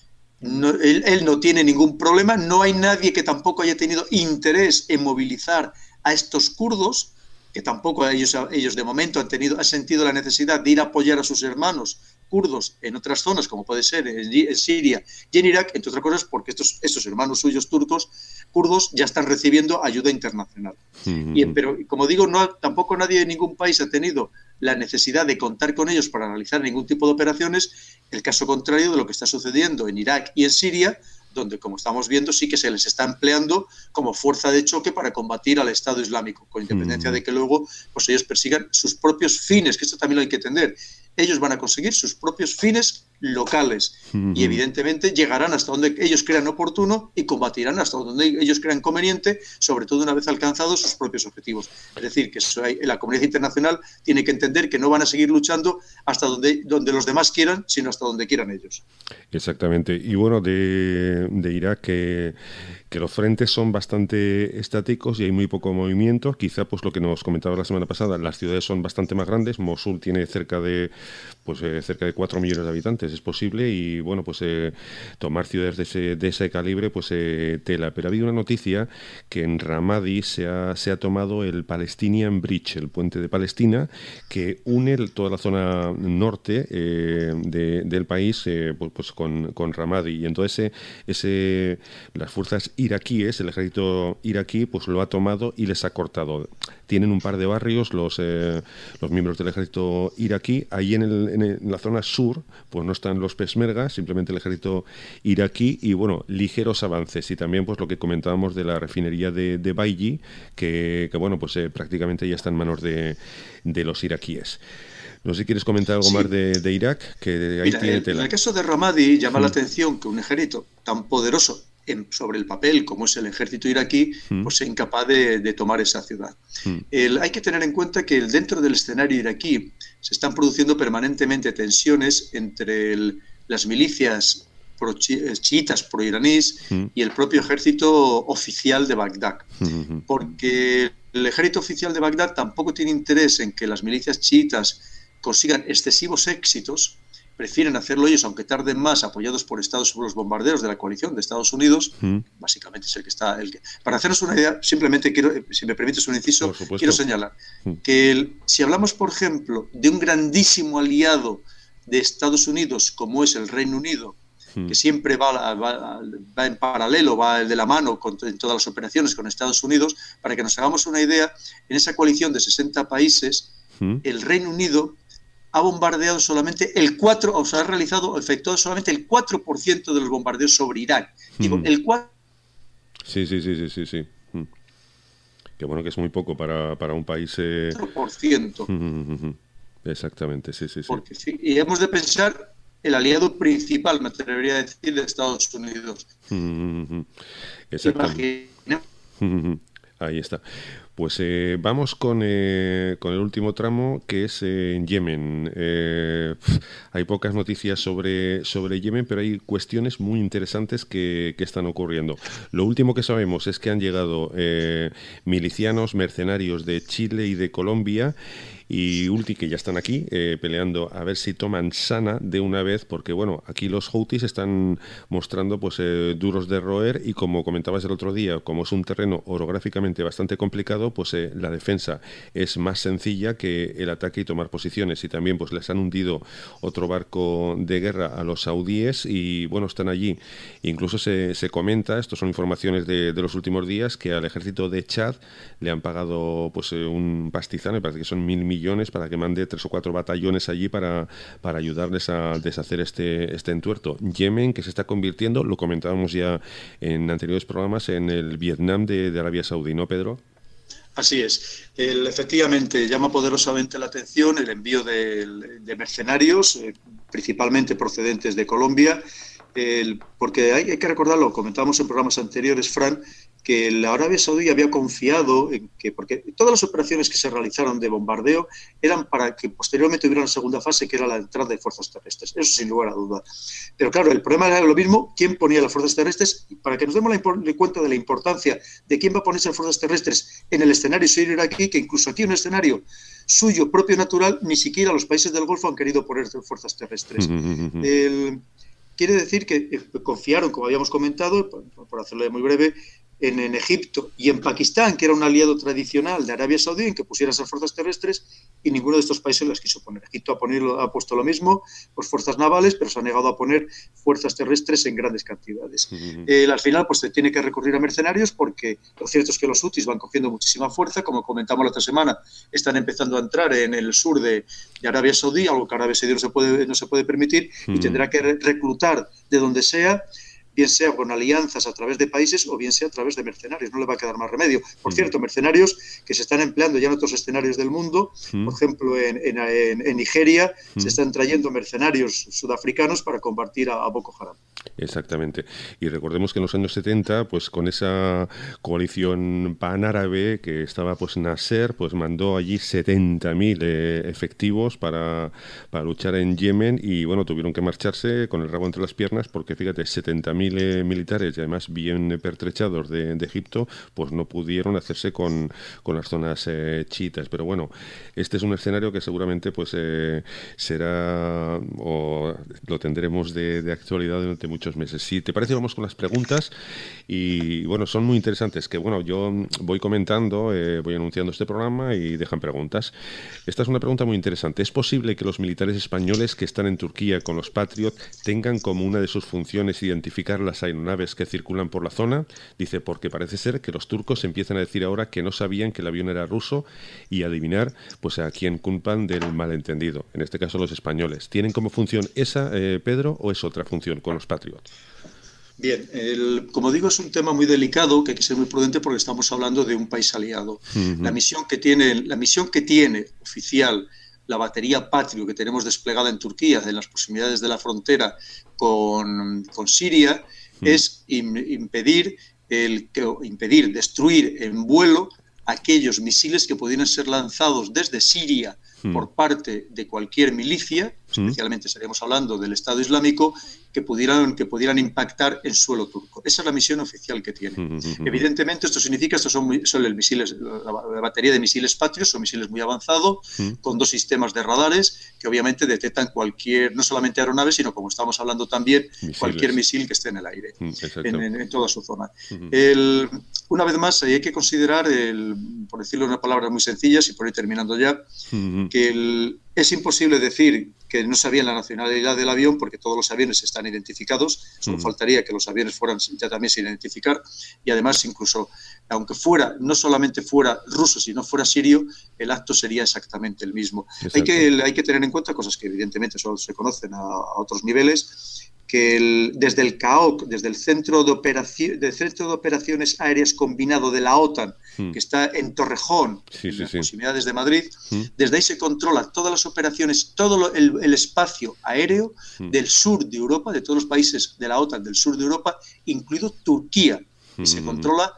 Él no tiene ningún problema, no hay nadie que tampoco haya tenido interés en movilizar a estos kurdos, que tampoco ellos de momento han sentido la necesidad de ir a apoyar a sus hermanos kurdos en otras zonas, como puede ser en Siria y en Irak, entre otras cosas porque estos hermanos suyos kurdos ya están recibiendo ayuda internacional. Pero, como digo, tampoco nadie de ningún país ha tenido la necesidad de contar con ellos para realizar ningún tipo de operaciones, el caso contrario de lo que está sucediendo en Irak y en Siria, donde, como estamos viendo, sí que se les está empleando como fuerza de choque para combatir al Estado Islámico, con independencia de que luego pues ellos persigan sus propios fines, que esto también lo hay que entender. Ellos van a conseguir sus propios fines locales y evidentemente llegarán hasta donde ellos crean oportuno y combatirán hasta donde ellos crean conveniente, sobre todo una vez alcanzados sus propios objetivos. Es decir, que la comunidad internacional tiene que entender que no van a seguir luchando hasta donde los demás quieran, sino hasta donde quieran ellos. Exactamente. Y bueno, de Irak, que los frentes son bastante estáticos y hay muy poco movimiento. Quizá pues lo que nos comentaba la semana pasada, las ciudades son bastante más grandes. Mosul tiene cerca de 4 millones de habitantes, es posible, y bueno, pues tomar ciudades de ese calibre, pues tela. Pero ha habido una noticia que en Ramadi se ha tomado el Palestinian Bridge, el puente de Palestina, que une toda la zona norte del país pues con Ramadi. Y entonces las fuerzas iraquíes, el ejército iraquí, pues lo ha tomado y les ha cortado. Tienen un par de barrios los miembros del ejército iraquí. Ahí en la zona sur pues no están los peshmergas, simplemente el ejército iraquí, y bueno, ligeros avances. Y también pues lo que comentábamos de la refinería de Baiji, que bueno, pues prácticamente ya está en manos de los iraquíes. No sé si quieres comentar algo más de Irak, que ahí tiene tela. En el caso de Ramadi llama la atención que un ejército tan poderoso sobre el papel como es el ejército iraquí, pues sea incapaz de tomar esa ciudad. Hay que tener en cuenta que dentro del escenario iraquí se están produciendo permanentemente tensiones entre las milicias chiitas pro-iraníes y el propio ejército oficial de Bagdad. Porque el ejército oficial de Bagdad tampoco tiene interés en que las milicias chiitas consigan excesivos éxitos. Prefieren hacerlo ellos, aunque tarden más, apoyados por los bombarderos de la coalición de Estados Unidos. Básicamente es el que está... Para hacernos una idea, simplemente quiero, si me permites un inciso, quiero señalar que si hablamos, por ejemplo, de un grandísimo aliado de Estados Unidos, como es el Reino Unido, que siempre va en paralelo, va de la mano en todas las operaciones con Estados Unidos, para que nos hagamos una idea, en esa coalición de 60 países, el Reino Unido ha bombardeado solamente ha realizado, efectuado solamente el 4% de los bombardeos sobre Irak. Digo, el 4%. Sí. Que bueno, que es muy poco para un país... 4%. Exactamente, sí. Porque, y hemos de pensar el aliado principal, me atrevería a decir, de Estados Unidos. Exactamente. Ahí está. Pues vamos con el último tramo, que es en Yemen. Hay pocas noticias sobre Yemen, pero hay cuestiones muy interesantes que están ocurriendo. Lo último que sabemos es que han llegado milicianos, mercenarios de Chile y de Colombia, y que ya están aquí peleando a ver si toman Sana de una vez, porque bueno, aquí los Houthis están mostrando pues duros de roer, y como comentabas el otro día, como es un terreno orográficamente bastante complicado, pues la defensa es más sencilla que el ataque y tomar posiciones. Y también pues les han hundido otro barco de guerra a los saudíes, y bueno, están allí. Incluso se comenta, esto son informaciones de los últimos días, que al ejército de Chad le han pagado pues un pastizal, me parece que son 1.000 millones, para que mande 3 o 4 batallones allí para ayudarles a deshacer este entuerto. Yemen, que se está convirtiendo, lo comentábamos ya en anteriores programas, en el Vietnam de Arabia Saudí, ¿no, Pedro? Así es. Efectivamente, llama poderosamente la atención el envío de mercenarios, principalmente procedentes de Colombia, porque hay que recordarlo, comentábamos en programas anteriores, Fran, que la Arabia Saudí había confiado en que, porque todas las operaciones que se realizaron de bombardeo eran para que posteriormente hubiera una segunda fase, que era la entrada de fuerzas terrestres, eso sin lugar a duda. Pero claro, el problema era lo mismo, quién ponía las fuerzas terrestres, y para que nos demos cuenta de la importancia de quién va a ponerse las fuerzas terrestres en el escenario sirio-iraquí, que incluso aquí un escenario suyo, propio, natural, ni siquiera los países del Golfo han querido poner fuerzas terrestres. Quiere decir que confiaron, como habíamos comentado, por hacerlo muy breve, en Egipto y en Pakistán, que era un aliado tradicional de Arabia Saudí, en que pusiera esas fuerzas terrestres, y ninguno de estos países las quiso poner. Egipto ha puesto lo mismo, pues fuerzas navales, pero se ha negado a poner fuerzas terrestres en grandes cantidades. Al final, pues se tiene que recurrir a mercenarios, porque lo cierto es que los hutis van cogiendo muchísima fuerza, como comentamos la otra semana, están empezando a entrar en el sur de Arabia Saudí, algo que Arabia Saudí no se puede permitir, y tendrá que reclutar de donde sea, bien sea con alianzas a través de países o bien sea a través de mercenarios. No le va a quedar más remedio. Por cierto, mercenarios que se están empleando ya en otros escenarios del mundo. Por ejemplo, en Nigeria se están trayendo mercenarios sudafricanos para combatir a Boko Haram. Exactamente. Y recordemos que en los años 70, pues con esa coalición panárabe que estaba pues Nasser, pues mandó allí 70.000 efectivos para luchar en Yemen, y bueno, tuvieron que marcharse con el rabo entre las piernas, porque fíjate, 70.000 militares, y además bien pertrechados de Egipto, pues no pudieron hacerse con las zonas chiitas. Pero bueno, este es un escenario que seguramente pues será, o lo tendremos de actualidad durante muchos meses. Si te parece, vamos con las preguntas, y bueno, son muy interesantes, que bueno, yo voy comentando, voy anunciando este programa y dejan preguntas. Esta es una pregunta muy interesante. ¿Es posible que los militares españoles que están en Turquía con los Patriot tengan como una de sus funciones identificar las aeronaves que circulan por la zona? Dice, porque parece ser que los turcos empiezan a decir ahora que no sabían que el avión era ruso, y adivinar pues a quién culpan del malentendido, en este caso los españoles. ¿Tienen como función esa, Pedro, o es otra función con los Patriot? Bien, como digo, es un tema muy delicado, que hay que ser muy prudente, porque estamos hablando de un país aliado. La misión que tiene oficial la batería Patriot que tenemos desplegada en Turquía, en las proximidades de la frontera con Siria, es impedir, destruir en vuelo aquellos misiles que pudieran ser lanzados desde Siria por parte de cualquier milicia, especialmente estaríamos hablando del Estado Islámico, que pudieran impactar en suelo turco. Esa es la misión oficial que tiene. Evidentemente, esto significa, estos son misiles, la batería de misiles Patriot, son misiles muy avanzados, con 2 sistemas de radares que obviamente detectan cualquier, no solamente aeronaves, sino, como estamos hablando también, cualquier misil que esté en el aire, en toda su zona. Una vez más, hay que considerar, por decirlo en unas palabras muy sencillas, y por ir terminando ya, que es imposible decir que no sabían la nacionalidad del avión, porque todos los aviones están identificados, solo faltaría que los aviones fueran ya también sin identificar, y además incluso, aunque no solamente fuera ruso, sino fuera sirio, el acto sería exactamente el mismo. Hay que tener en cuenta cosas que evidentemente solo se conocen a otros niveles, que desde el CAOC, desde el Centro de Operaciones Aéreas Combinado de la OTAN, que está en Torrejón, en las proximidades de Madrid, desde ahí se controla todas las operaciones, todo el espacio aéreo del sur de Europa, de todos los países de la OTAN del sur de Europa, incluido Turquía, y se controla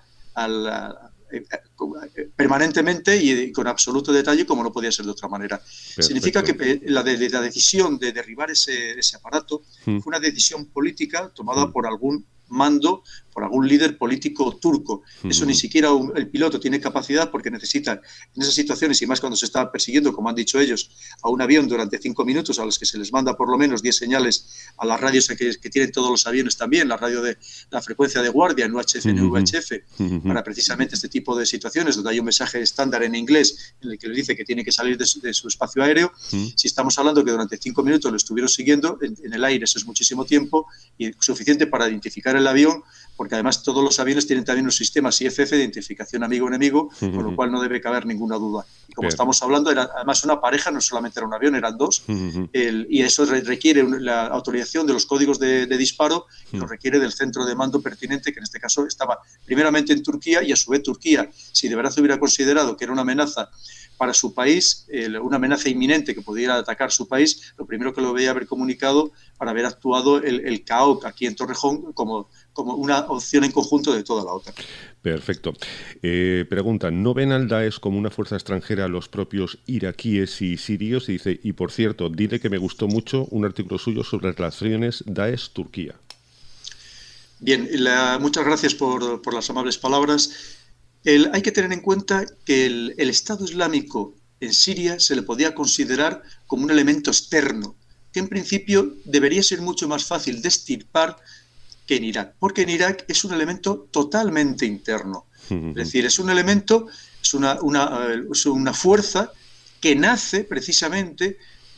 permanentemente y con absoluto detalle, como no podía ser de otra manera. Perfecto. Significa que la decisión de derribar ese aparato fue una decisión política tomada por algún mando, por algún líder político turco. Eso ni siquiera el piloto tiene capacidad, porque necesitan, en esas situaciones, y más cuando se está persiguiendo, como han dicho ellos, a un avión durante 5 minutos, a los que se les manda por lo menos 10 señales a las radios que tienen todos los aviones también, la radio de la frecuencia de guardia en UHF, en VHF, para precisamente este tipo de situaciones, donde hay un mensaje estándar en inglés en el que les dice que tiene que salir de su espacio aéreo. Si estamos hablando que durante 5 minutos lo estuvieron siguiendo, en el aire eso es muchísimo tiempo y suficiente para identificar el avión, porque además todos los aviones tienen también los sistemas IFF de identificación amigo-enemigo, con lo cual no debe caber ninguna duda. Y como estamos hablando, era además una pareja, no solamente era un avión, eran 2, y eso requiere la autorización de los códigos de disparo, y lo requiere del centro de mando pertinente, que en este caso estaba primeramente en Turquía, y a su vez Turquía, si de verdad hubiera considerado que era una amenaza para su país, una amenaza inminente que pudiera atacar su país, lo primero que lo veía haber comunicado para haber actuado el CAOC aquí en Torrejón como una opción en conjunto de toda la OTAN. Perfecto. Preguntan, ¿no ven al Daesh como una fuerza extranjera a los propios iraquíes y sirios? Y dice, y por cierto, dile que me gustó mucho un artículo suyo sobre relaciones Daesh-Turquía. Bien, muchas gracias por las amables palabras. Hay que tener en cuenta que el Estado Islámico en Siria se le podía considerar como un elemento externo, que en principio debería ser mucho más fácil de extirpar que en Irak, porque en Irak es un elemento totalmente interno. Es decir, es un elemento, es una fuerza que nace precisamente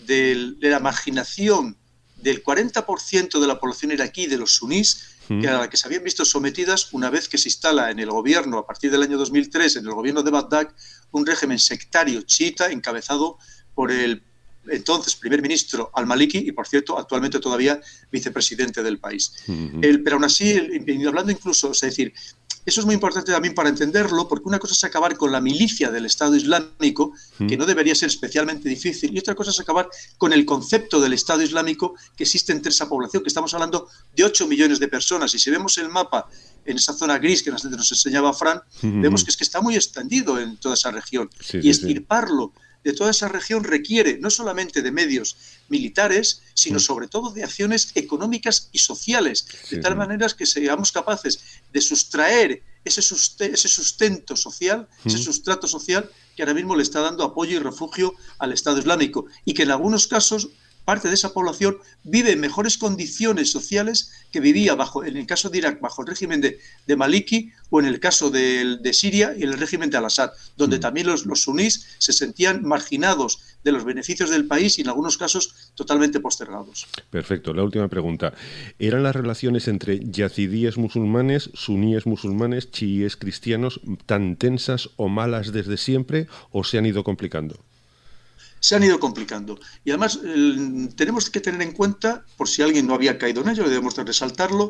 de la marginación del 40% de la población iraquí, de los sunís, a la que se habían visto sometidas una vez que se instala en el gobierno, a partir del año 2003, en el gobierno de Bagdad, un régimen sectario chiita encabezado por el entonces primer ministro al-Maliki y, por cierto, actualmente todavía vicepresidente del país. Pero aún así, hablando incluso, es decir, eso es muy importante también para entenderlo, porque una cosa es acabar con la milicia del Estado Islámico, que no debería ser especialmente difícil, y otra cosa es acabar con el concepto del Estado Islámico que existe entre esa población, que estamos hablando de 8 millones de personas. Y si vemos el mapa en esa zona gris que nos enseñaba Fran, vemos que está muy extendido en toda esa región. Y extirparlo de toda esa región requiere no solamente de medios militares, sino sobre todo de acciones económicas y sociales, de tal manera que seamos capaces de sustraer ese sustento social, ese sustrato social que ahora mismo le está dando apoyo y refugio al Estado Islámico, y que en algunos casos parte de esa población vive en mejores condiciones sociales que vivía en el caso de Irak, bajo el régimen de Maliki, o en el caso de Siria y el régimen de al-Assad, donde también los sunís se sentían marginados de los beneficios del país y en algunos casos totalmente postergados. Perfecto. La última pregunta. ¿Eran las relaciones entre yazidíes musulmanes, suníes musulmanes, chiíes cristianos tan tensas o malas desde siempre, o se han ido complicando? Se han ido complicando. Y además tenemos que tener en cuenta, por si alguien no había caído en ello, debemos de resaltarlo,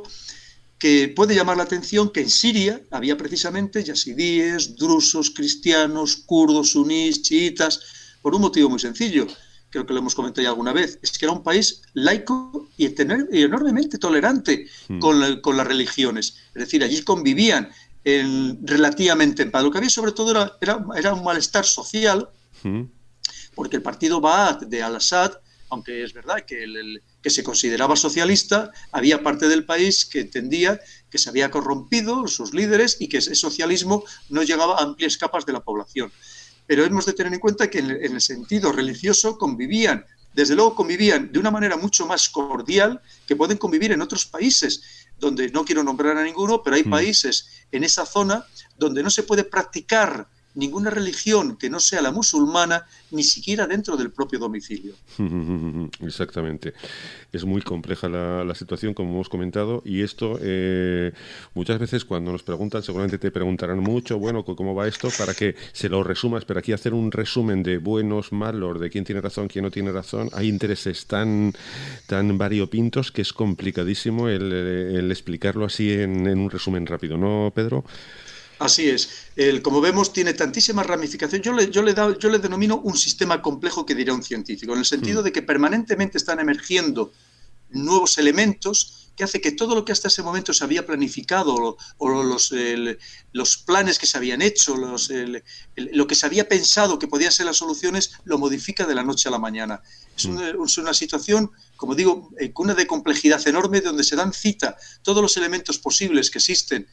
que puede llamar la atención que en Siria había precisamente yazidíes, drusos, cristianos, kurdos, sunís, chiitas, por un motivo muy sencillo, creo que lo hemos comentado ya alguna vez, es que era un país laico y enormemente tolerante con las religiones. Es decir, allí convivían relativamente en paz. Lo que había sobre todo era un malestar social, porque el partido Ba'ath de al-Assad aunque es verdad que que se consideraba socialista, había parte del país que entendía que se había corrompido sus líderes y que ese socialismo no llegaba a amplias capas de la población. Pero hemos de tener en cuenta que en el sentido religioso convivían, desde luego convivían de una manera mucho más cordial que pueden convivir en otros países, donde no quiero nombrar a ninguno, pero hay países en esa zona donde no se puede practicar ninguna religión que no sea la musulmana, ni siquiera dentro del propio domicilio. Exactamente. Es muy compleja la situación, como hemos comentado, y esto muchas veces cuando nos preguntan, seguramente te preguntarán mucho, bueno, ¿cómo va esto? Para que se lo resumas, pero aquí hacer un resumen de buenos, malos, de quién tiene razón, quién no tiene razón, hay intereses tan variopintos que es complicadísimo el explicarlo así en un resumen rápido, ¿no, Pedro? Así es. Como vemos, tiene tantísimas ramificaciones. Yo le denomino un sistema complejo, que diría un científico, en el sentido de que permanentemente están emergiendo nuevos elementos que hace que todo lo que hasta ese momento se había planificado o los planes que se habían hecho, lo que se había pensado que podían ser las soluciones, lo modifica de la noche a la mañana. Es una situación, como digo, con una de complejidad enorme, donde se dan cita todos los elementos posibles que existen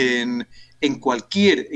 en cualquier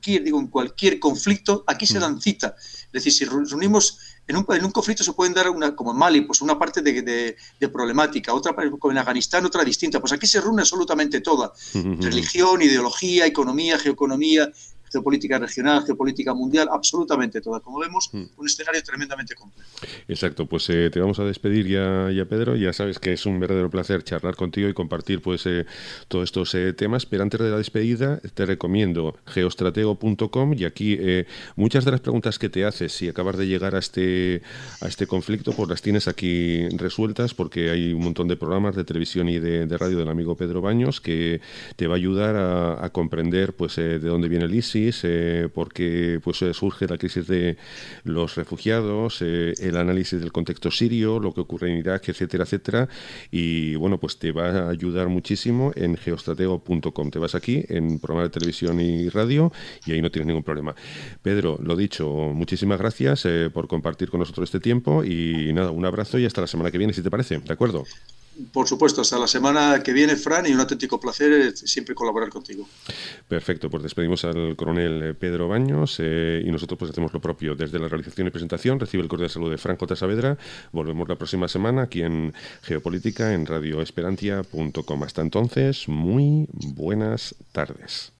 conflicto. Aquí se dan cita. Es decir, si reunimos en un conflicto, se pueden dar como en Mali, pues una parte de problemática, otra como en Afganistán, otra distinta. Pues aquí se reúne absolutamente toda. Religión, ideología, economía, geoeconomía, geopolítica regional, geopolítica mundial, absolutamente toda. Como vemos, un escenario tremendamente complejo. Exacto, pues te vamos a despedir ya, Pedro. Ya sabes que es un verdadero placer charlar contigo y compartir pues todos estos temas, pero antes de la despedida te recomiendo geostratego.com, y aquí muchas de las preguntas que te haces si acabas de llegar a este conflicto, pues las tienes aquí resueltas, porque hay un montón de programas de televisión y de radio del amigo Pedro Baños que te va a ayudar a comprender pues de dónde viene el ISIS, porque pues surge la crisis de los refugiados, el análisis del contexto sirio, lo que ocurre en Irak, etcétera, etcétera, y bueno, pues te va a ayudar muchísimo en geostratego.com. Te vas aquí en programa de televisión y radio y ahí no tienes ningún problema. Pedro, lo dicho, muchísimas gracias por compartir con nosotros este tiempo y nada, un abrazo y hasta la semana que viene, si te parece, ¿de acuerdo? Por supuesto, hasta la semana que viene, Fran, y un auténtico placer siempre colaborar contigo. Perfecto, pues despedimos al coronel Pedro Baños y nosotros pues hacemos lo propio. Desde la realización y presentación recibe el cordial saludo de Fran J. Saavedra. Volvemos la próxima semana aquí en Geopolítica en radioesperantia.com. Hasta entonces, muy buenas tardes.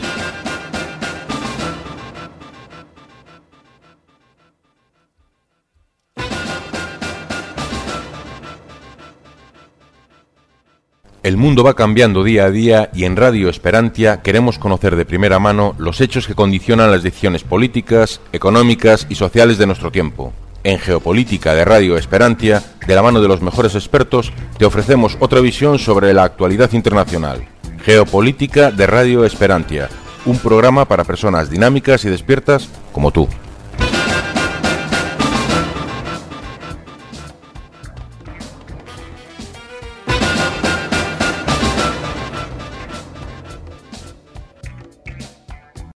El mundo va cambiando día a día y en Radio Esperantia queremos conocer de primera mano los hechos que condicionan las decisiones políticas, económicas y sociales de nuestro tiempo. En Geopolítica de Radio Esperantia, de la mano de los mejores expertos, te ofrecemos otra visión sobre la actualidad internacional. Geopolítica de Radio Esperantia, un programa para personas dinámicas y despiertas como tú.